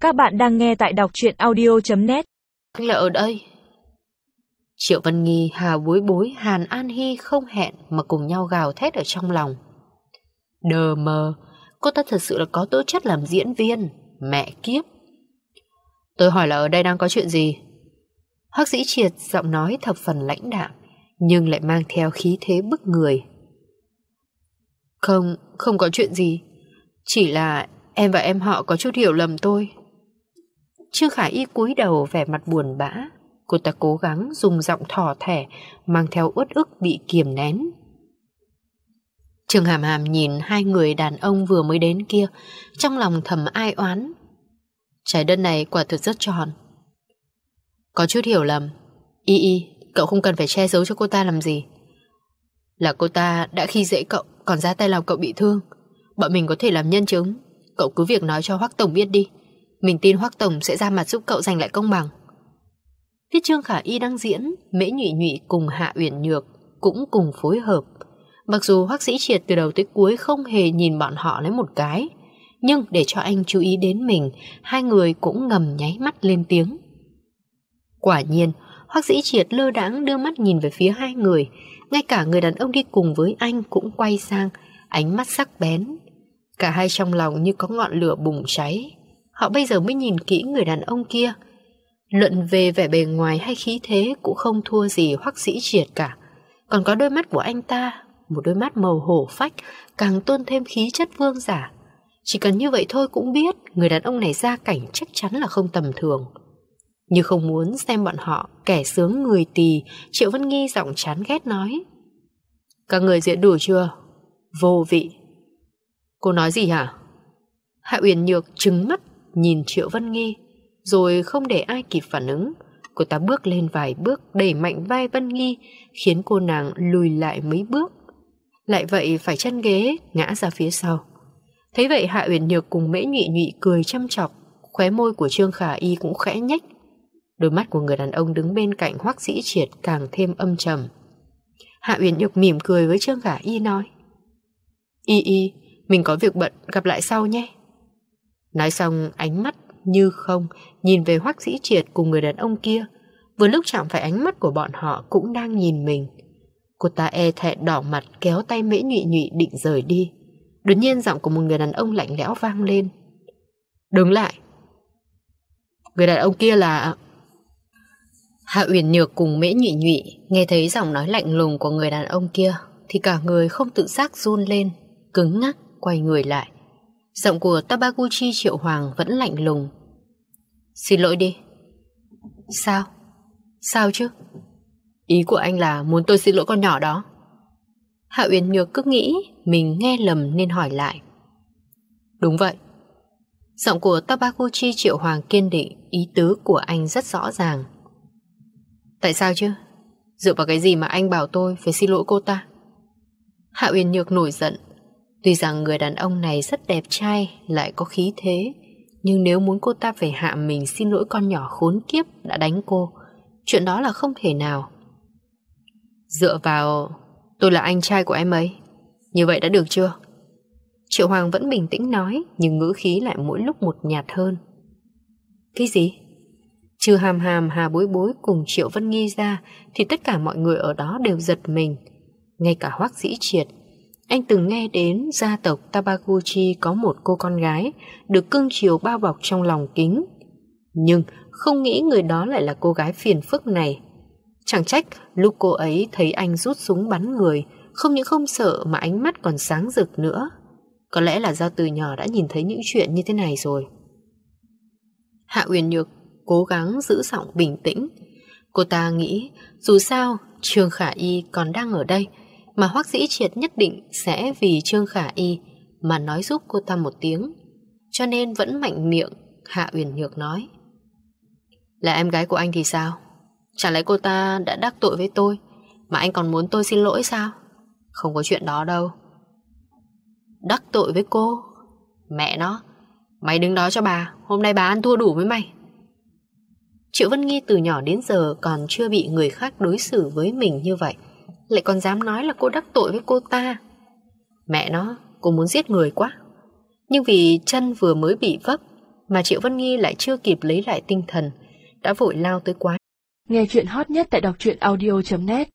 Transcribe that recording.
Các bạn đang nghe tại đọc truyện audio.net. Anh là ở đây. Triệu Vân Nghi, Hà Bối Bối, Hàn An Hy không hẹn mà cùng nhau gào thét ở trong lòng. Đờ mờ, cô ta thật sự là có tố chất làm diễn viên. Mẹ kiếp. Tôi hỏi là ở đây đang có chuyện gì? Hoắc Dĩ Triệt giọng nói thập phần lãnh đạm, nhưng lại mang theo khí thế bức người. Không có chuyện gì. Chỉ là em và em họ có chút hiểu lầm thôi. Trương Khả Y cúi đầu vẻ mặt buồn bã. Cô ta cố gắng dùng giọng thỏ thẻ, mang theo uất ức bị kiềm nén. Trương Hàm Hàm nhìn hai người đàn ông vừa mới đến kia, trong lòng thầm ai oán. Trái đất này quả thực rất tròn. Có chút hiểu lầm. Y, cậu không cần phải che giấu cho cô ta làm gì. Là cô ta đã khi dễ cậu, còn ra tay làm cậu bị thương. Bọn mình có thể làm nhân chứng. Cậu cứ việc nói cho Hoắc Tổng biết đi. Mình tin Hoắc Tổng sẽ ra mặt giúp cậu giành lại công bằng. Phía Trương Khả Y đang diễn, Mễ Nhụy Nhụy cùng Hạ Uyển Nhược cũng cùng phối hợp. Mặc dù Hoắc Dĩ Triệt từ đầu tới cuối không hề nhìn bọn họ lấy một cái, nhưng để cho anh chú ý đến mình, hai người cũng ngầm nháy mắt lên tiếng. Quả nhiên, Hoắc Dĩ Triệt lơ đãng đưa mắt nhìn về phía hai người. Ngay cả người đàn ông đi cùng với anh cũng quay sang, ánh mắt sắc bén. Cả hai trong lòng như có ngọn lửa bùng cháy. Họ bây giờ mới nhìn kỹ người đàn ông kia. Luận về vẻ bề ngoài hay khí thế cũng không thua gì Hoắc Dĩ Triệt cả. Còn có đôi mắt của anh ta, một đôi mắt màu hổ phách, càng tôn thêm khí chất vương giả. Chỉ cần như vậy thôi cũng biết người đàn ông này gia cảnh chắc chắn là không tầm thường. Như không muốn xem bọn họ kẻ sướng người tỳ, Triệu Vân Nghi giọng chán ghét nói: Các người diễn đủ chưa? Vô vị. Cô nói gì hả? Hạ Uyển Nhược trừng mắt nhìn Triệu Vân Nghi, rồi không để ai kịp phản ứng, cô ta bước lên vài bước, đẩy mạnh vai Vân Nghi, khiến cô nàng lùi lại mấy bước. Lại vậy phải chân ghế ngã ra phía sau. Thấy vậy Hạ Uyển Nhược cùng Mễ Nhụy Nhụy cười chăm chọc, khóe môi của Trương Khả Y cũng khẽ nhếch. Đôi mắt của người đàn ông đứng bên cạnh Hoắc Dĩ Triệt càng thêm âm trầm. Hạ Uyển Nhược mỉm cười với Trương Khả Y nói: Y, mình có việc bận, gặp lại sau nhé. Nói xong ánh mắt như không nhìn về Hoắc Dĩ Triệt cùng người đàn ông kia. Vừa lúc chạm phải ánh mắt của bọn họ cũng đang nhìn mình. Cô ta e thẹn đỏ mặt kéo tay Mễ Nhụy Nhụy định rời đi. Đột nhiên giọng của một người đàn ông lạnh lẽo vang lên: Đứng lại. Người đàn ông kia là... Hạ Uyển Nhược cùng Mễ Nhụy Nhụy nghe thấy giọng nói lạnh lùng của người đàn ông kia thì cả người không tự giác run lên, cứng ngắc quay người lại. Giọng của Tabaguchi Triệu Hoàng vẫn lạnh lùng: Xin lỗi đi. Sao? Sao chứ? Ý của anh là muốn tôi xin lỗi con nhỏ đó? Hạ Uyển Nhược cứ nghĩ mình nghe lầm nên hỏi lại. Đúng vậy. Giọng của Tabaguchi Triệu Hoàng kiên định, ý tứ của anh rất rõ ràng. Tại sao chứ? Dựa vào cái gì mà anh bảo tôi phải xin lỗi cô ta? Hạ Uyển Nhược nổi giận. Tuy rằng người đàn ông này rất đẹp trai, lại có khí thế, nhưng nếu muốn cô ta phải hạ mình xin lỗi con nhỏ khốn kiếp đã đánh cô, chuyện đó là không thể nào. Dựa vào tôi là anh trai của em ấy, như vậy đã được chưa? Triệu Hoàng vẫn bình tĩnh nói, nhưng ngữ khí lại mỗi lúc một nhạt hơn. Cái gì? Trừ Hàm Hàm, Hà Bối Bối cùng Triệu Vân Nghi ra thì tất cả mọi người ở đó đều giật mình. Ngay cả Hoắc Dĩ Triệt. Anh từng nghe đến gia tộc Tabaguchi có một cô con gái được cưng chiều bao bọc trong lòng kính, nhưng không nghĩ người đó lại là cô gái phiền phức này. Chẳng trách lúc cô ấy thấy anh rút súng bắn người, không những không sợ mà ánh mắt còn sáng rực nữa. Có lẽ là do từ nhỏ đã nhìn thấy những chuyện như thế này rồi. Hạ Uyển Nhược cố gắng giữ giọng bình tĩnh. Cô ta nghĩ dù sao Trương Khả Y còn đang ở đây, mà Hoắc Dĩ Triệt nhất định sẽ vì Trương Khả Y mà nói giúp cô ta một tiếng, cho nên vẫn mạnh miệng. Hạ Uyển Nhược nói: Là em gái của anh thì sao? Chẳng lẽ cô ta đã đắc tội với tôi mà anh còn muốn tôi xin lỗi sao? Không có chuyện đó đâu. Đắc tội với cô? Mẹ nó, mày đứng đó cho bà, hôm nay bà ăn thua đủ với mày. Triệu Vân Nghi từ nhỏ đến giờ còn chưa bị người khác đối xử với mình như vậy, lại còn dám nói là cô đắc tội với cô ta. Mẹ nó, cô muốn giết người quá. Nhưng vì chân vừa mới bị vấp mà Triệu Vân Nghi lại chưa kịp lấy lại tinh thần, đã vội lao tới quán. Nghe chuyện hot nhất tại đọc truyện audio.net